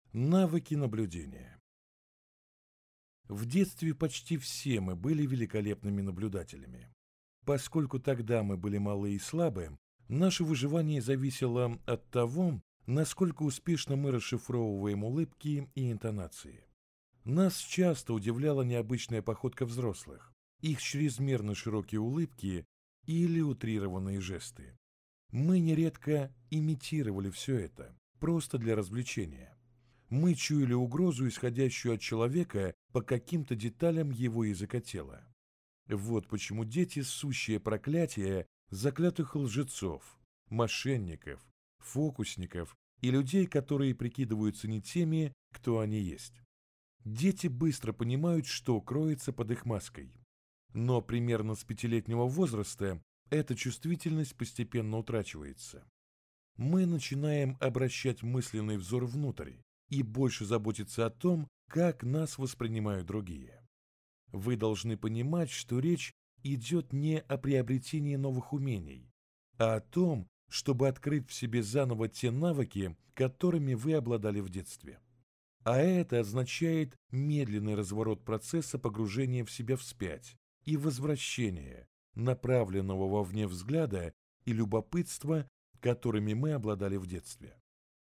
Навыки наблюдения. В детстве почти все мы были великолепными наблюдателями. Поскольку тогда мы были малы и слабы, наше выживание зависело от того, насколько успешно мы расшифровываем улыбки и интонации. Нас часто удивляла необычная походка взрослых, их чрезмерно широкие улыбки или утрированные жесты. Мы нередко имитировали все это, просто для развлечения. Мы чуяли угрозу, исходящую от человека по каким-то деталям его языка тела. Вот почему дети – сущее проклятие заклятых лжецов, мошенников, фокусников и людей, которые прикидываются не теми, кто они есть. Дети быстро понимают, что кроется под их маской. Но примерно с 5-летнего возраста эта чувствительность постепенно утрачивается. Мы начинаем обращать мысленный взор внутрь и больше заботиться о том, как нас воспринимают другие. Вы должны понимать, что речь идет не о приобретении новых умений, а о том, чтобы открыть в себе заново те навыки, которыми вы обладали в детстве. А это означает медленный разворот процесса погружения в себя вспять и возвращения, направленного вовне взгляда и любопытства, которыми мы обладали в детстве.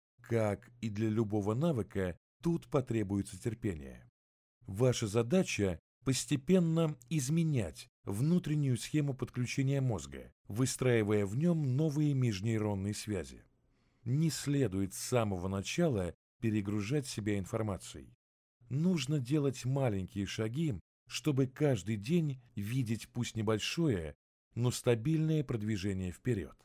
Как и для любого навыка, тут потребуется терпение. Ваша задача – постепенно изменять внутреннюю схему подключения мозга, выстраивая в нем новые межнейронные связи. Не следует с самого начала перегружать себя информацией. Нужно делать маленькие шаги, чтобы каждый день видеть пусть небольшое, но стабильное продвижение вперед.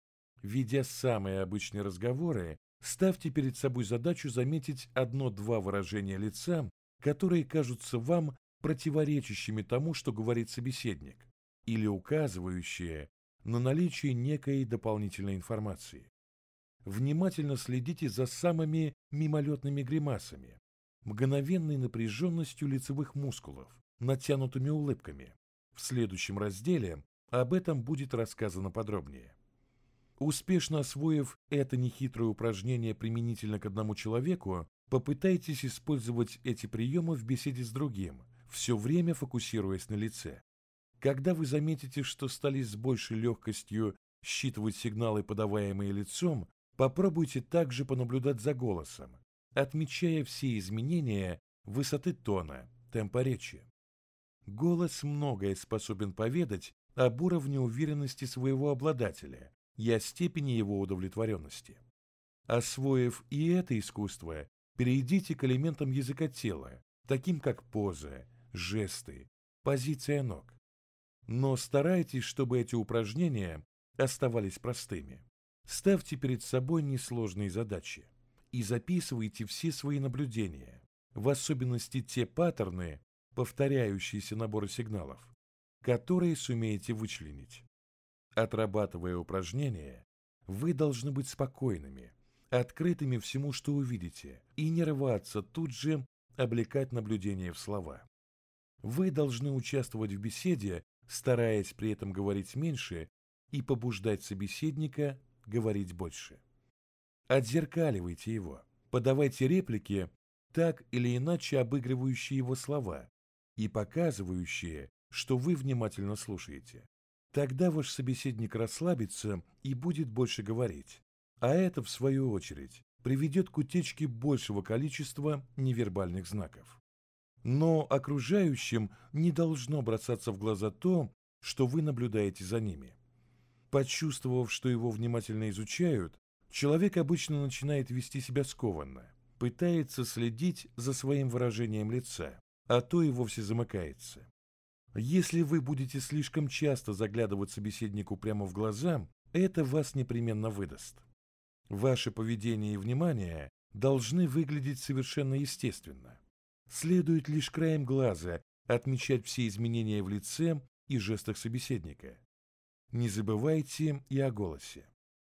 Ведя самые обычные разговоры, ставьте перед собой задачу заметить 1-2 выражения лица, которые кажутся вам противоречащими тому, что говорит собеседник, или указывающие на наличие некой дополнительной информации. Внимательно следите за самыми мимолетными гримасами, мгновенной напряженностью лицевых мускулов, натянутыми улыбками. В следующем разделе об этом будет рассказано подробнее. Успешно освоив это нехитрое упражнение применительно к одному человеку, попытайтесь использовать эти приемы в беседе с другим, все время фокусируясь на лице. Когда вы заметите, что стали с большей легкостью считывать сигналы, подаваемые лицом, попробуйте также понаблюдать за голосом, отмечая все изменения высоты тона, темпа речи. Голос многое способен поведать об уровне уверенности своего обладателя и о степени его удовлетворенности. Освоив и это искусство, перейдите к элементам языка тела, таким как поза, жесты, позиция ног. Но старайтесь, чтобы эти упражнения оставались простыми. Ставьте перед собой несложные задачи и записывайте все свои наблюдения, в особенности те паттерны, повторяющиеся наборы сигналов, которые сумеете вычленить. Отрабатывая упражнения, вы должны быть спокойными, открытыми всему, что увидите, и не рваться тут же облекать наблюдения в слова. Вы должны участвовать в беседе, стараясь при этом говорить меньше и побуждать собеседника говорить больше. Отзеркаливайте его, подавайте реплики, так или иначе обыгрывающие его слова и показывающие, что вы внимательно слушаете. Тогда ваш собеседник расслабится и будет больше говорить, а это, в свою очередь, приведет к утечке большего количества невербальных знаков. Но окружающим не должно бросаться в глаза то, что вы наблюдаете за ними. Почувствовав, что его внимательно изучают, человек обычно начинает вести себя скованно, пытается следить за своим выражением лица, а то и вовсе замыкается. Если вы будете слишком часто заглядывать собеседнику прямо в глаза, это вас непременно выдаст. Ваше поведение и внимание должны выглядеть совершенно естественно. Следует лишь краем глаза отмечать все изменения в лице и жестах собеседника. Не забывайте и о голосе.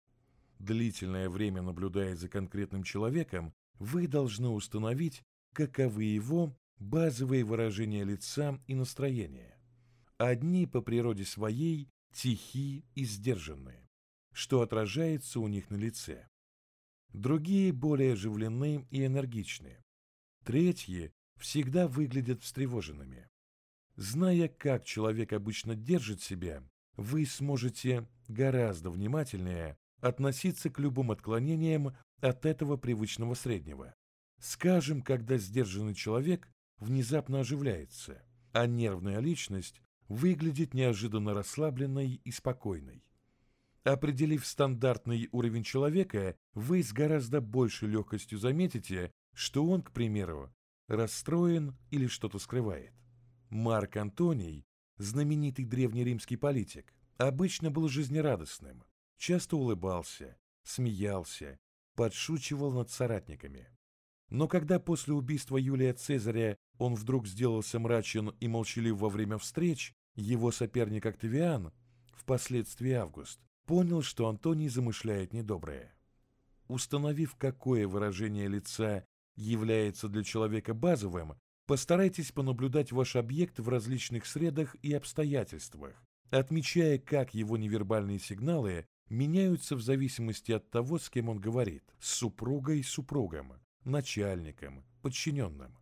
Длительное время наблюдая за конкретным человеком, вы должны установить, каковы его базовые выражения лица и настроения. Одни по природе своей тихи и сдержанные, что отражается у них на лице. Другие более оживлены и энергичны. Третьи всегда выглядят встревоженными. Зная, как человек обычно держит себя, вы сможете гораздо внимательнее относиться к любым отклонениям от этого привычного среднего. Скажем, когда сдержанный человек внезапно оживляется, а нервная личность выглядит неожиданно расслабленной и спокойной. Определив стандартный уровень человека, вы с гораздо большей легкостью заметите, что он, к примеру, расстроен или что-то скрывает. Марк Антоний, знаменитый древнеримский политик, обычно был жизнерадостным, часто улыбался, смеялся, подшучивал над соратниками. Но когда после убийства Юлия Цезаря он вдруг сделался мрачен и молчалив во время встреч, его соперник Октавиан, впоследствии Август, понял, что Антоний замышляет недоброе. Установив, какое выражение лица является для человека базовым, постарайтесь понаблюдать ваш объект в различных средах и обстоятельствах, отмечая, как его невербальные сигналы меняются в зависимости от того, с кем он говорит, с супругой, супругом, начальником, подчиненным.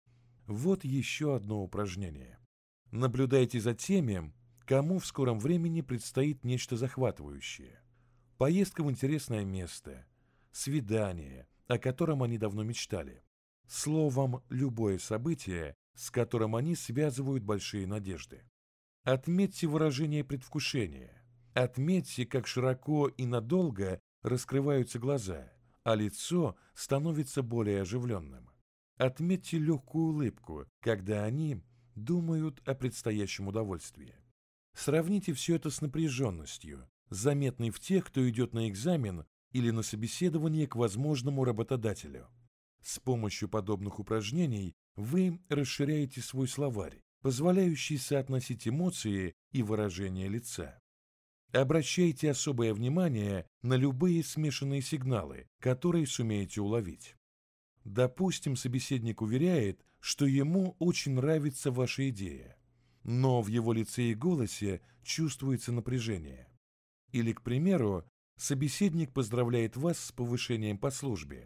Вот еще одно упражнение. Наблюдайте за теми, кому в скором времени предстоит нечто захватывающее. Поездка в интересное место, свидание, о котором они давно мечтали. Словом, любое событие, с которым они связывают большие надежды. Отметьте выражение предвкушения. Отметьте, как широко и надолго раскрываются глаза, а лицо становится более оживленным. Отметьте легкую улыбку, когда они думают о предстоящем удовольствии. Сравните все это с напряженностью, заметной в тех, кто идет на экзамен или на собеседование к возможному работодателю. С помощью подобных упражнений вы расширяете свой словарь, позволяющий соотносить эмоции и выражение лица. Обращайте особое внимание на любые смешанные сигналы, которые сумеете уловить. Допустим, собеседник уверяет, что ему очень нравится ваша идея, но в его лице и голосе чувствуется напряжение. Или, к примеру, собеседник поздравляет вас с повышением по службе,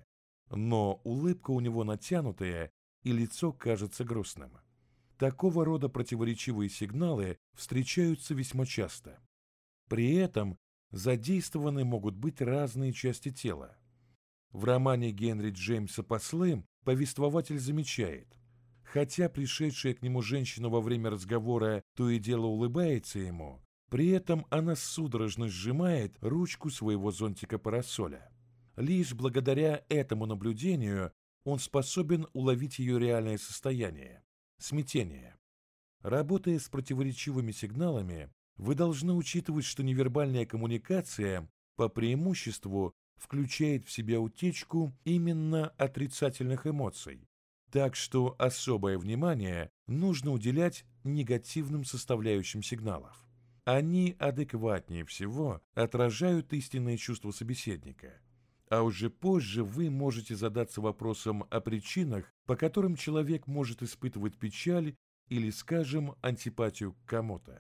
но улыбка у него натянутая и лицо кажется грустным. Такого рода противоречивые сигналы встречаются весьма часто. При этом задействованы могут быть разные части тела. В романе Генри Джеймса «Послы» повествователь замечает, хотя пришедшая к нему женщина во время разговора то и дело улыбается ему, при этом она судорожно сжимает ручку своего зонтика-парасоля. Лишь благодаря этому наблюдению он способен уловить ее реальное состояние – смятение. Работая с противоречивыми сигналами, вы должны учитывать, что невербальная коммуникация по преимуществу включает в себя утечку именно отрицательных эмоций, так что особое внимание нужно уделять негативным составляющим сигналов. Они адекватнее всего отражают истинные чувства собеседника. А уже позже вы можете задаться вопросом о причинах, по которым человек может испытывать печаль или, скажем, антипатию к кому-то.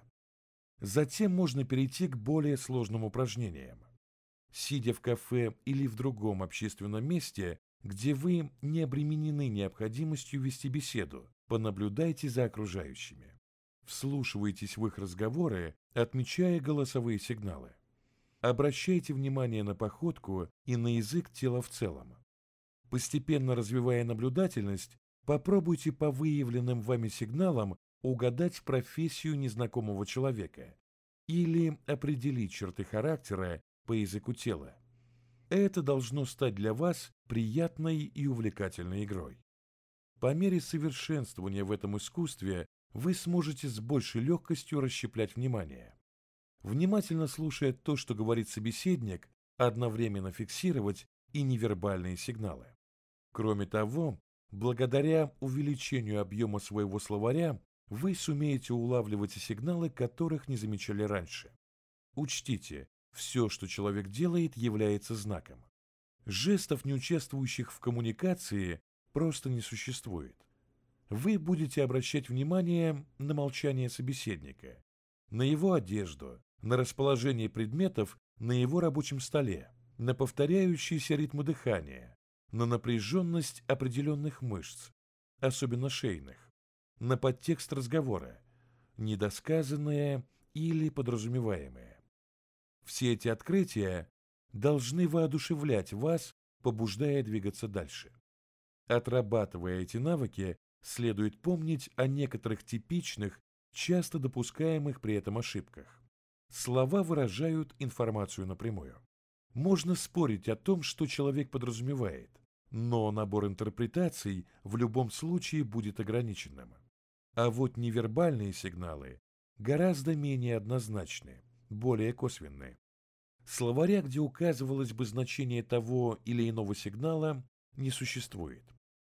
Затем можно перейти к более сложным упражнениям. Сидя в кафе или в другом общественном месте, где вы не обременены необходимостью вести беседу, понаблюдайте за окружающими. Вслушивайтесь в их разговоры, отмечая голосовые сигналы. Обращайте внимание на походку и на язык тела в целом. Постепенно развивая наблюдательность, попробуйте по выявленным вами сигналам угадать профессию незнакомого человека или определить черты характера по языку тела. Это должно стать для вас приятной и увлекательной игрой. По мере совершенствования в этом искусстве вы сможете с большей легкостью расщеплять внимание. Внимательно слушая то, что говорит собеседник, одновременно фиксировать и невербальные сигналы. Кроме того, благодаря увеличению объема своего словаря, вы сумеете улавливать и сигналы, которых не замечали раньше. Учтите, все, что человек делает, является знаком. Жестов, не участвующих в коммуникации, просто не существует. Вы будете обращать внимание на молчание собеседника, на его одежду, на расположение предметов на его рабочем столе, на повторяющиеся ритмы дыхания, на напряженность определенных мышц, особенно шейных, на подтекст разговора, недосказанное или подразумеваемое. Все эти открытия должны воодушевлять вас, побуждая двигаться дальше. Отрабатывая эти навыки, следует помнить о некоторых типичных, часто допускаемых при этом ошибках. Слова выражают информацию напрямую. Можно спорить о том, что человек подразумевает, но набор интерпретаций в любом случае будет ограниченным. А вот невербальные сигналы гораздо менее однозначны, более косвенны. Словаря, где указывалось бы значение того или иного сигнала, не существует.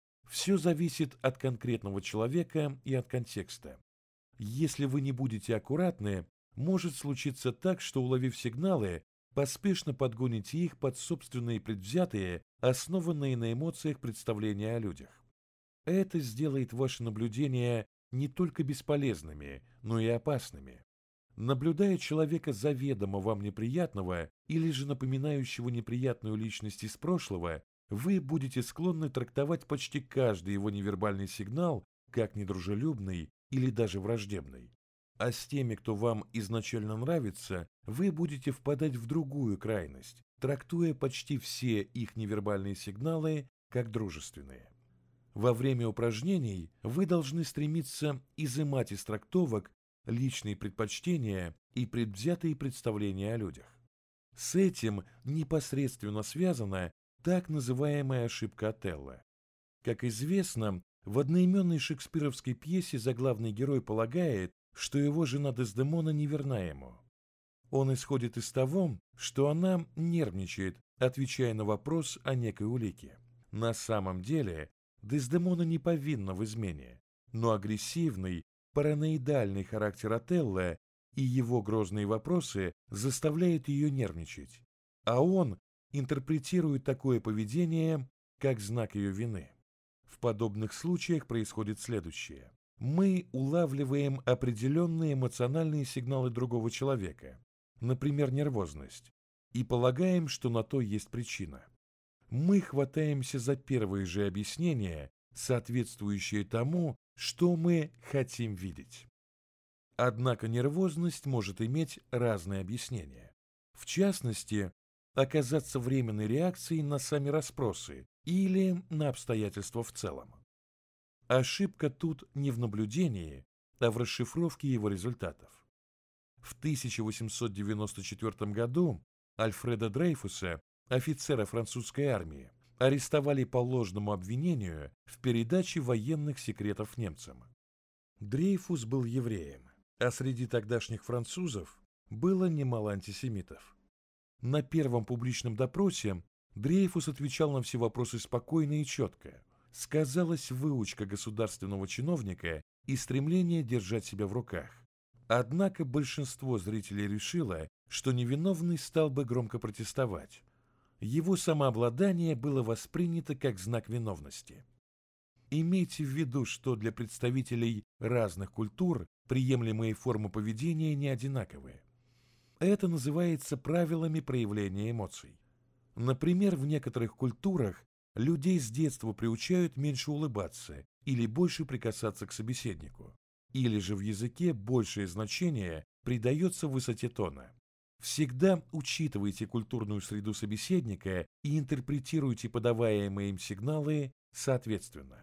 Все зависит от конкретного человека и от контекста. Если вы не будете аккуратны, может случиться так, что, уловив сигналы, поспешно подгоните их под собственные предвзятые, основанные на эмоциях представления о людях. Это сделает ваши наблюдения не только бесполезными, но и опасными. Наблюдая человека заведомо вам неприятного или же напоминающего неприятную личность из прошлого, вы будете склонны трактовать почти каждый его невербальный сигнал как недружелюбный или даже враждебный. А с теми, кто вам изначально нравится, вы будете впадать в другую крайность, трактуя почти все их невербальные сигналы как дружественные. Во время упражнений вы должны стремиться изымать из трактовок личные предпочтения и предвзятые представления о людях. С этим непосредственно связана так называемая ошибка Отелло. Как известно, в одноименной шекспировской пьесе заглавный герой полагает, что его жена Дездемона неверна ему. Он исходит из того, что она нервничает, отвечая на вопрос о некой улике. На самом деле Дездемона не повинна в измене, но агрессивный, параноидальный характер Отелло и его грозные вопросы заставляют ее нервничать, а он интерпретирует такое поведение как знак ее вины. В подобных случаях происходит следующее. Мы улавливаем определенные эмоциональные сигналы другого человека, например, нервозность, и полагаем, что на то есть причина. Мы хватаемся за первые же объяснения, соответствующие тому, что мы хотим видеть. Однако нервозность может иметь разные объяснения. В частности, оказаться временной реакцией на сами расспросы или на обстоятельства в целом. Ошибка тут не в наблюдении, а в расшифровке его результатов. В 1894 году Альфреда Дрейфуса, офицера французской армии, арестовали по ложному обвинению в передаче военных секретов немцам. Дрейфус был евреем, а среди тогдашних французов было немало антисемитов. На первом публичном допросе Дрейфус отвечал на все вопросы спокойно и четко. Сказалась выучка государственного чиновника и стремление держать себя в руках. Однако большинство зрителей решило, что невиновный стал бы громко протестовать. Его самообладание было воспринято как знак виновности. Имейте в виду, что для представителей разных культур приемлемые формы поведения не одинаковые. Это называется правилами проявления эмоций. Например, в некоторых культурах людей с детства приучают меньше улыбаться или больше прикасаться к собеседнику. Или же в языке большее значение придается высоте тона. Всегда учитывайте культурную среду собеседника и интерпретируйте подаваемые им сигналы соответственно.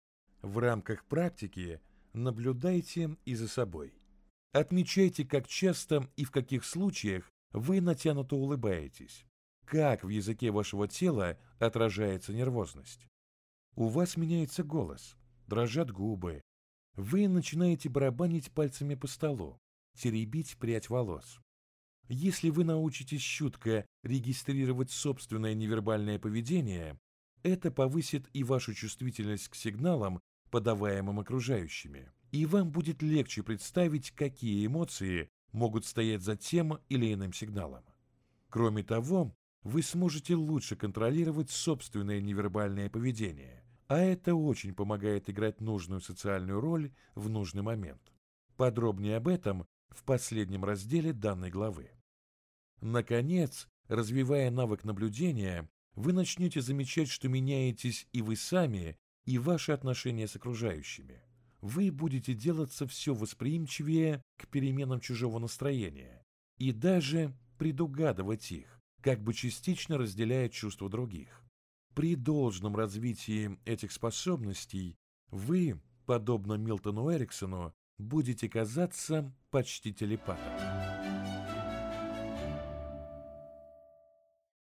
В рамках практики наблюдайте и за собой. Отмечайте, как часто и в каких случаях вы натянуто улыбаетесь, как в языке вашего тела отражается нервозность. У вас меняется голос, дрожат губы. Вы начинаете барабанить пальцами по столу, теребить прядь волос. Если вы научитесь чутко регистрировать собственное невербальное поведение, это повысит и вашу чувствительность к сигналам, подаваемым окружающими, и вам будет легче представить, какие эмоции могут стоять за тем или иным сигналом. Кроме того, вы сможете лучше контролировать собственное невербальное поведение, а это очень помогает играть нужную социальную роль в нужный момент. Подробнее об этом в последнем разделе данной главы. Наконец, Развивая навык наблюдения, вы начнете замечать, что меняетесь и вы сами, и ваши отношения с окружающими. Вы будете делаться все восприимчивее к переменам чужого настроения и даже предугадывать их, как бы частично разделяя чувства других. При должном развитии этих способностей вы, подобно Милтону Эриксону, будете казаться почти телепатом.